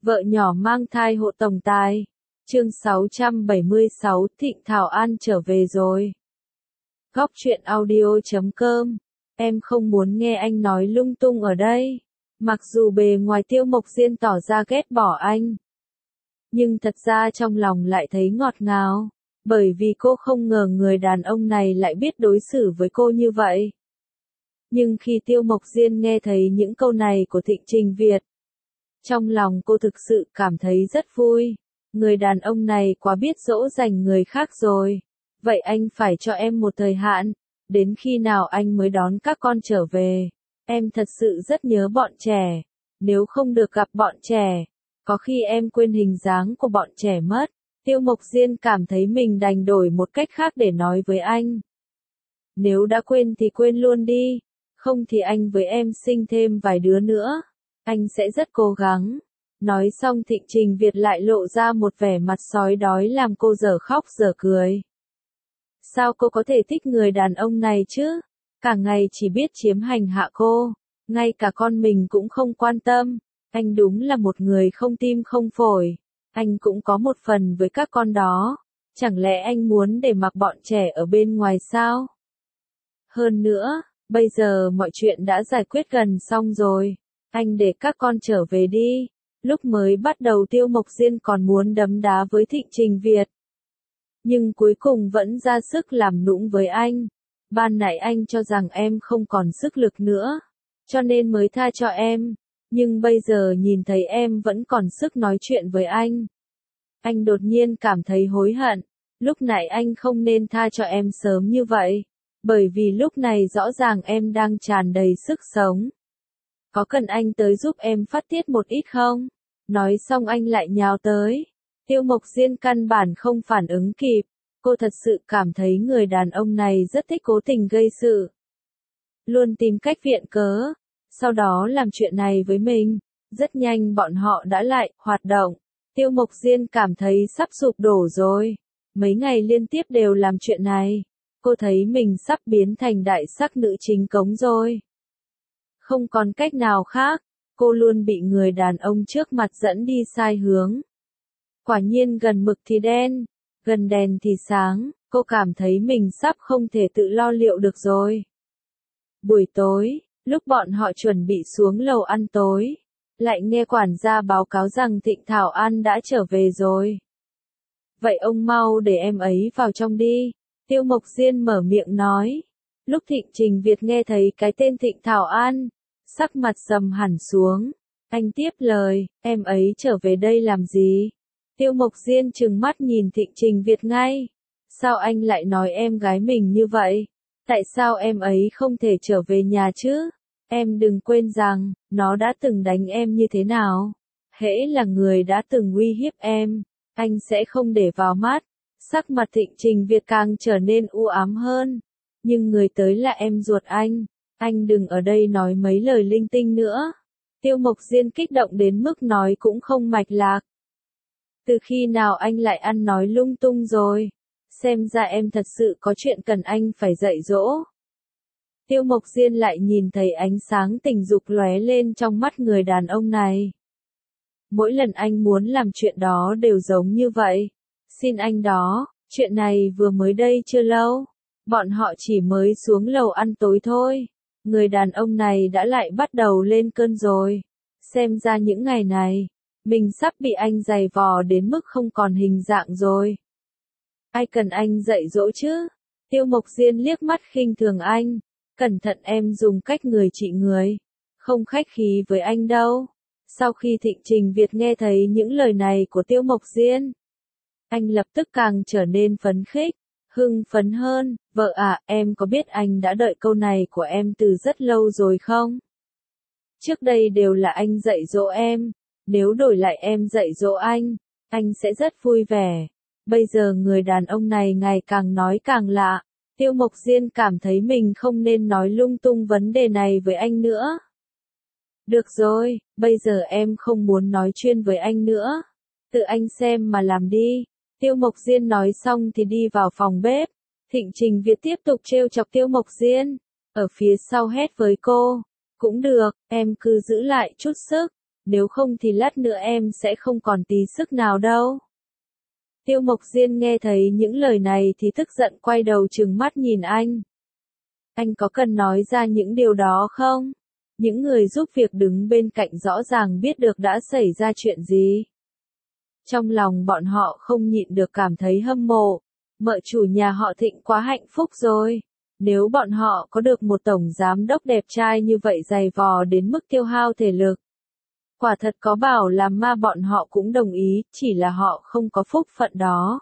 Vợ nhỏ mang thai hộ tổng tài. Chương 676, Thịnh Thảo An trở về rồi. Góc truyện audio.com. Em không muốn nghe anh nói lung tung ở đây. Mặc dù bề ngoài Tiêu Mộc Diên tỏ ra ghét bỏ anh, nhưng thật ra trong lòng lại thấy ngọt ngào, bởi vì cô không ngờ người đàn ông này lại biết đối xử với cô như vậy. Nhưng khi Tiêu Mộc Diên nghe thấy những câu này của Thịnh Trình Việt, trong lòng cô thực sự cảm thấy rất vui. Người đàn ông này quá biết dỗ dành người khác rồi. Vậy anh phải cho em một thời hạn, đến khi nào anh mới đón các con trở về. Em thật sự rất nhớ bọn trẻ. Nếu không được gặp bọn trẻ, có khi em quên hình dáng của bọn trẻ mất. Tiêu Mộc Diên cảm thấy mình đành đổi một cách khác để nói với anh. Nếu đã quên thì quên luôn đi, không thì anh với em sinh thêm vài đứa nữa. Anh sẽ rất cố gắng. Nói xong Thịnh Trình Việt lại lộ ra một vẻ mặt sói đói làm cô dở khóc dở cười. Sao cô có thể thích người đàn ông này chứ? Cả ngày chỉ biết chiếm hành hạ cô, ngay cả con mình cũng không quan tâm. Anh đúng là một người không tim không phổi. Anh cũng có một phần với các con đó. Chẳng lẽ anh muốn để mặc bọn trẻ ở bên ngoài sao? Hơn nữa, bây giờ mọi chuyện đã giải quyết gần xong rồi. Anh để các con trở về đi. Lúc mới bắt đầu Tiêu Mộc Diên còn muốn đấm đá với Thịnh Trình Việt, nhưng cuối cùng vẫn ra sức làm nũng với anh. Ban nãy anh cho rằng em không còn sức lực nữa, cho nên mới tha cho em. Nhưng bây giờ nhìn thấy em vẫn còn sức nói chuyện với anh đột nhiên cảm thấy hối hận. Lúc nãy anh không nên tha cho em sớm như vậy, bởi vì lúc này rõ ràng em đang tràn đầy sức sống. Có cần anh tới giúp em phát tiết một ít không? Nói xong anh lại nhào tới. Tiêu Mộc Diên căn bản không phản ứng kịp. Cô thật sự cảm thấy người đàn ông này rất thích cố tình gây sự. Luôn tìm cách viện cớ, sau đó làm chuyện này với mình. Rất nhanh bọn họ đã lại hoạt động. Tiêu Mộc Diên cảm thấy sắp sụp đổ rồi. Mấy ngày liên tiếp đều làm chuyện này. Cô thấy mình sắp biến thành đại sắc nữ chính cống rồi. Không còn cách nào khác, cô luôn bị người đàn ông trước mặt dẫn đi sai hướng. Quả nhiên gần mực thì đen, gần đèn thì sáng, cô cảm thấy mình sắp không thể tự lo liệu được rồi. Buổi tối, lúc bọn họ chuẩn bị xuống lầu ăn tối, lại nghe quản gia báo cáo rằng Thịnh Thảo An đã trở về rồi. Vậy ông mau để em ấy vào trong đi, Tiêu Mộc Diên mở miệng nói. Lúc Thịnh Trình Việt nghe thấy cái tên Thịnh Thảo An, sắc mặt sầm hẳn xuống. Anh tiếp lời, em ấy trở về đây làm gì? Tiêu Mộc Diên trừng mắt nhìn Thịnh Trình Việt ngay. Sao anh lại nói em gái mình như vậy? Tại sao em ấy không thể trở về nhà chứ? Em đừng quên rằng, nó đã từng đánh em như thế nào. Hễ là người đã từng uy hiếp em, anh sẽ không để vào mắt. Sắc mặt Thịnh Trình Việt càng trở nên u ám hơn. Nhưng người tới là em ruột anh đừng ở đây nói mấy lời linh tinh nữa. Tiêu Mộc Diên kích động đến mức nói cũng không mạch lạc. Từ khi nào anh lại ăn nói lung tung rồi? Xem ra em thật sự có chuyện cần anh phải dạy dỗ. Tiêu Mộc Diên lại nhìn thấy ánh sáng tình dục lóe lên trong mắt người đàn ông này. Mỗi lần anh muốn làm chuyện đó đều giống như vậy. Xin anh đó, chuyện này vừa mới đây chưa lâu. Bọn họ chỉ mới xuống lầu ăn tối thôi. Người đàn ông này đã lại bắt đầu lên cơn rồi. Xem ra những ngày này, mình sắp bị anh giày vò đến mức không còn hình dạng rồi. Ai cần anh dạy dỗ chứ? Tiêu Mộc Diên liếc mắt khinh thường anh. Cẩn thận em dùng cách người trị người. Không khách khí với anh đâu. Sau khi Thịnh Trình Việt nghe thấy những lời này của Tiêu Mộc Diên, anh lập tức càng trở nên phấn khích, hưng phấn hơn. Vợ à, em có biết anh đã đợi câu này của em từ rất lâu rồi không? Trước đây đều là anh dạy dỗ em. Nếu đổi lại em dạy dỗ anh sẽ rất vui vẻ. Bây giờ người đàn ông này ngày càng nói càng lạ. Tiêu Mộc Diên cảm thấy mình không nên nói lung tung vấn đề này với anh nữa. Được rồi, bây giờ em không muốn nói chuyên với anh nữa. Tự anh xem mà làm đi. Tiêu Mộc Diên nói xong thì đi vào phòng bếp. Thịnh Trình Việt tiếp tục trêu chọc Tiêu Mộc Diên. Ở phía sau hét với cô. Cũng được, em cứ giữ lại chút sức. nếu không thì lát nữa em sẽ không còn tí sức nào đâu. Tiêu Mộc Diên nghe thấy những lời này thì tức giận quay đầu trừng mắt nhìn anh. Anh có cần nói ra những điều đó không? Những người giúp việc đứng bên cạnh rõ ràng biết được đã xảy ra chuyện gì. Trong lòng bọn họ không nhịn được cảm thấy hâm mộ. Mợ chủ nhà họ Thịnh quá hạnh phúc rồi. Nếu bọn họ có được một tổng giám đốc đẹp trai như vậy dày vò đến mức tiêu hao thể lực. Quả thật có bảo làm ma bọn họ cũng đồng ý, chỉ là họ không có phúc phận đó.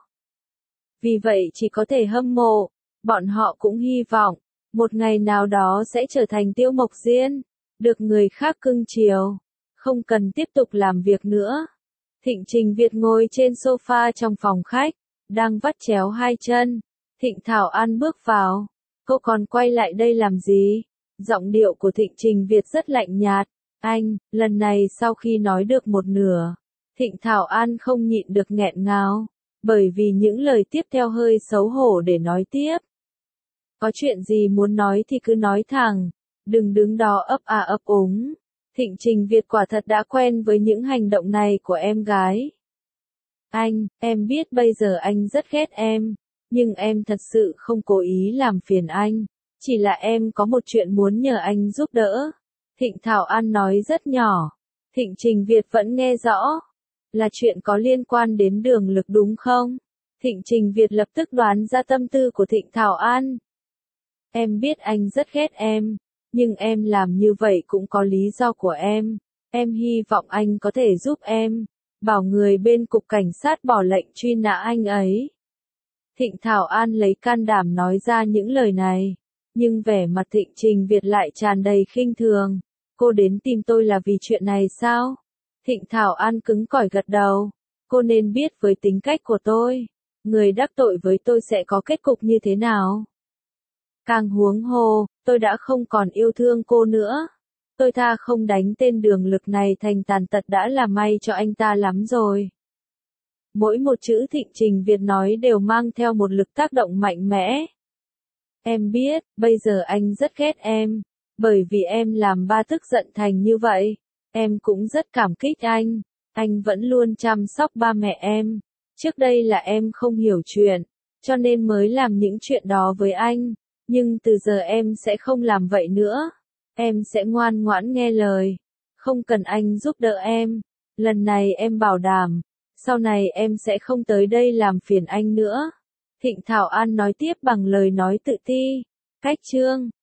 Vì vậy chỉ có thể hâm mộ. Bọn họ cũng hy vọng, một ngày nào đó sẽ trở thành Tiêu Mộc Diên, được người khác cưng chiều, không cần tiếp tục làm việc nữa. Thịnh Trình Việt ngồi trên sofa trong phòng khách, đang vắt chéo hai chân. Thịnh Thảo An bước vào. Cô còn quay lại đây làm gì? Giọng điệu của Thịnh Trình Việt rất lạnh nhạt. Anh, lần này sau khi nói được một nửa, Thịnh Thảo An không nhịn được nghẹn ngào, bởi vì những lời tiếp theo hơi xấu hổ để nói tiếp. Có chuyện gì muốn nói thì cứ nói thẳng, đừng đứng đó ấp à ấp úng. Thịnh Trình Việt quả thật đã quen với những hành động này của em gái. Anh, em biết bây giờ anh rất ghét em, nhưng em thật sự không cố ý làm phiền anh, chỉ là em có một chuyện muốn nhờ anh giúp đỡ. Thịnh Thảo An nói rất nhỏ. Thịnh Trình Việt vẫn nghe rõ. Là chuyện có liên quan đến Đường Lực đúng không? Thịnh Trình Việt lập tức đoán ra tâm tư của Thịnh Thảo An. Em biết anh rất ghét em, nhưng em làm như vậy cũng có lý do của em. Em hy vọng anh có thể giúp em, bảo người bên cục cảnh sát bỏ lệnh truy nã anh ấy. Thịnh Thảo An lấy can đảm nói ra những lời này, nhưng vẻ mặt Thịnh Trình Việt lại tràn đầy khinh thường. Cô đến tìm tôi là vì chuyện này sao? Thịnh Thảo An cứng cỏi gật đầu. Cô nên biết với tính cách của tôi, người đắc tội với tôi sẽ có kết cục như thế nào. Càng huống hồ, tôi đã không còn yêu thương cô nữa. Tôi tha không đánh tên Đường Lực này thành tàn tật đã là may cho anh ta lắm rồi. Mỗi một chữ Thịnh Trình Việt nói đều mang theo một lực tác động mạnh mẽ. Em biết, bây giờ anh rất ghét em, bởi vì em làm ba tức giận thành như vậy. Em cũng rất cảm kích anh vẫn luôn chăm sóc ba mẹ em. Trước đây là em không hiểu chuyện, cho nên mới làm những chuyện đó với anh. Nhưng từ giờ em sẽ không làm vậy nữa. Em sẽ ngoan ngoãn nghe lời. Không cần anh giúp đỡ em. Lần này em bảo đảm, sau này em sẽ không tới đây làm phiền anh nữa. Thịnh Thảo An nói tiếp bằng lời nói tự ti. Cách chương